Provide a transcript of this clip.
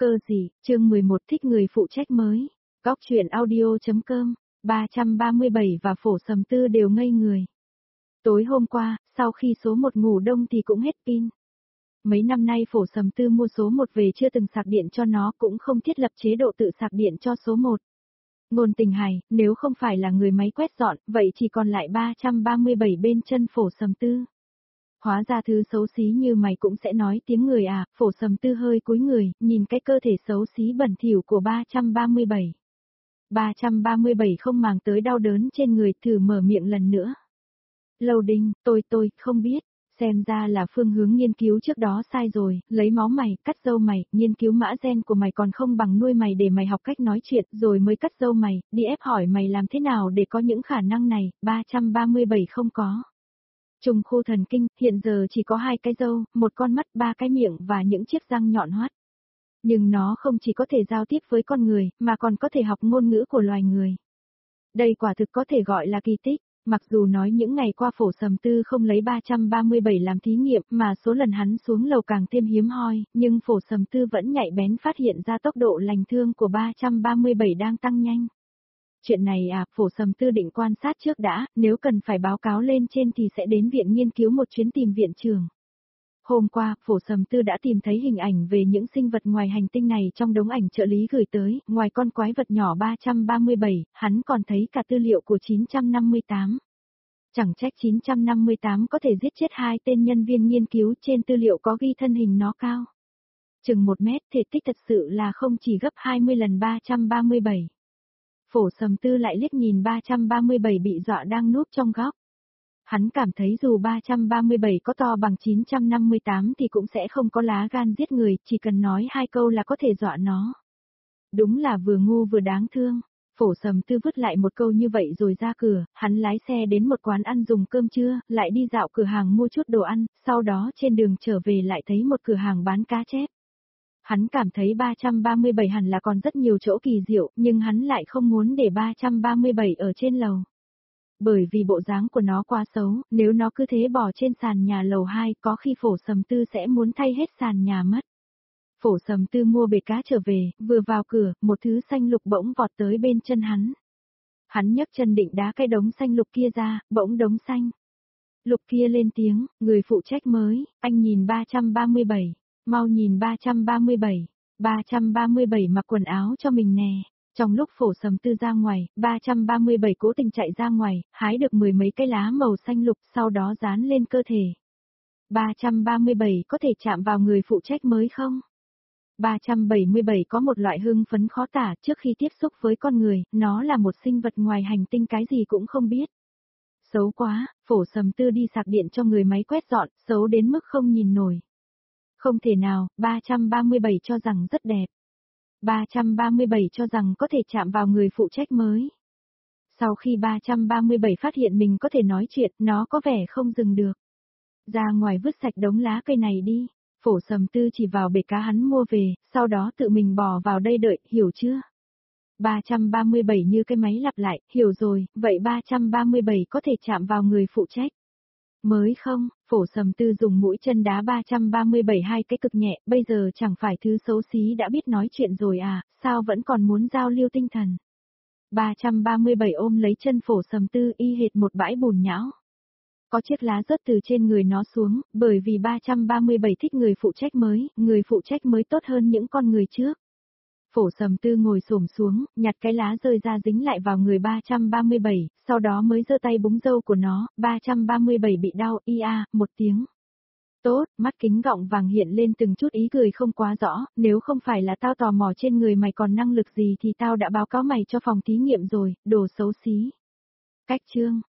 Cơ gì, chương 11 thích người phụ trách mới. Góc chuyện audio.com, 337 và Phổ Sầm Tư đều ngây người. Tối hôm qua, sau khi số 1 ngủ đông thì cũng hết pin. Mấy năm nay Phổ Sầm Tư mua số 1 về chưa từng sạc điện cho nó, cũng không thiết lập chế độ tự sạc điện cho số 1. Ngôn tình hài, nếu không phải là người máy quét dọn, vậy chỉ còn lại 337 bên chân Phổ Sầm Tư. Hóa ra thứ xấu xí như mày cũng sẽ nói tiếng người à, Phổ Sầm Tư hơi cúi người, nhìn cái cơ thể xấu xí bẩn thỉu của 337. 337 không màng tới đau đớn trên người, thử mở miệng lần nữa. Lâu Đinh, tôi không biết, xem ra là phương hướng nghiên cứu trước đó sai rồi, lấy máu mày, cắt râu mày, nghiên cứu mã gen của mày còn không bằng nuôi mày để mày học cách nói chuyện rồi mới cắt râu mày, đi ép hỏi mày làm thế nào để có những khả năng này, 337 không có. Trùng khu thần kinh, hiện giờ chỉ có 2 cái râu, 1 con mắt, 3 cái miệng và những chiếc răng nhọn hoắt. Nhưng nó không chỉ có thể giao tiếp với con người, mà còn có thể học ngôn ngữ của loài người. Đây quả thực có thể gọi là kỳ tích. Mặc dù nói những ngày qua Phổ Sầm Tư không lấy 337 làm thí nghiệm mà số lần hắn xuống lầu càng thêm hiếm hoi, nhưng Phổ Sầm Tư vẫn nhạy bén phát hiện ra tốc độ lành thương của 337 đang tăng nhanh. Chuyện này à, Phổ Sầm Tư định quan sát trước đã, nếu cần phải báo cáo lên trên thì sẽ đến viện nghiên cứu một chuyến tìm viện trưởng. Hôm qua, Phổ Sầm Tư đã tìm thấy hình ảnh về những sinh vật ngoài hành tinh này trong đống ảnh trợ lý gửi tới, ngoài con quái vật nhỏ 337, hắn còn thấy cả tư liệu của 958. Chẳng trách 958 có thể giết chết 2 tên nhân viên nghiên cứu, trên tư liệu có ghi thân hình nó cao chừng 1 mét, thể tích thật sự là không chỉ gấp 20 lần 337. Phổ Sầm Tư lại liếc nhìn 337 bị dọa đang núp trong góc. Hắn cảm thấy dù 337 có to bằng 958 thì cũng sẽ không có lá gan giết người, chỉ cần nói 2 câu là có thể dọa nó. Đúng là vừa ngu vừa đáng thương. Phổ Sầm Tư vứt lại một câu như vậy rồi ra cửa, hắn lái xe đến một quán ăn dùng cơm trưa, lại đi dạo cửa hàng mua chút đồ ăn, sau đó trên đường trở về lại thấy một cửa hàng bán cá chép. Hắn cảm thấy 337 hẳn là còn rất nhiều chỗ kỳ diệu, nhưng hắn lại không muốn để 337 ở trên lầu. Bởi vì bộ dáng của nó quá xấu, nếu nó cứ thế bỏ trên sàn nhà lầu 2, có khi Phổ Sầm Tư sẽ muốn thay hết sàn nhà mất. Phổ Sầm Tư mua bể cá trở về, vừa vào cửa, một thứ xanh lục bỗng vọt tới bên chân hắn. Hắn nhấc chân định đá cái đống xanh lục kia ra, bỗng đống xanh lục kia lên tiếng, người phụ trách mới, anh nhìn 337, mau nhìn 337, 337 mặc quần áo cho mình nè. Trong lúc Phổ Sầm Tư ra ngoài, 337 cố tình chạy ra ngoài, hái được 10 mấy cái lá màu xanh lục, sau đó dán lên cơ thể. 337 có thể chạm vào người phụ trách mới không? 377 có một loại hưng phấn khó tả, trước khi tiếp xúc với con người, nó là một sinh vật ngoài hành tinh cái gì cũng không biết. Xấu quá, Phổ Sầm Tư đi sạc điện cho người máy quét dọn, xấu đến mức không nhìn nổi. Không thể nào, 337 cho rằng rất đẹp. 337 cho rằng có thể chạm vào người phụ trách mới. Sau khi 337 phát hiện mình có thể nói chuyện, nó có vẻ không dừng được. Ra ngoài vứt sạch đống lá cây này đi. Phổ Sầm Tư chỉ vào bể cá hắn mua về, sau đó tự mình bò vào đây đợi, hiểu chưa? 337 như cái máy lặp lại, hiểu rồi, vậy 337 có thể chạm vào người phụ trách mới không? Phổ Sầm Tư dùng mũi chân đá 337 2 cái cực nhẹ, bây giờ chẳng phải thứ xấu xí đã biết nói chuyện rồi à, sao vẫn còn muốn giao lưu tinh thần? 337 ôm lấy chân Phổ Sầm Tư y hệt một bãi bùn nhão. Có chiếc lá rớt từ trên người nó xuống, bởi vì 337 thích người phụ trách mới tốt hơn những con người trước. Phổ Sầm Tư ngồi xổm xuống, nhặt cái lá rơi ra dính lại vào người 337, sau đó mới giơ tay búng râu của nó, 337 bị đau, một tiếng. Tốt, mắt kính gọng vàng hiện lên từng chút ý cười không quá rõ, nếu không phải là tao tò mò trên người mày còn năng lực gì thì tao đã báo cáo mày cho phòng thí nghiệm rồi, đồ xấu xí. Cách chương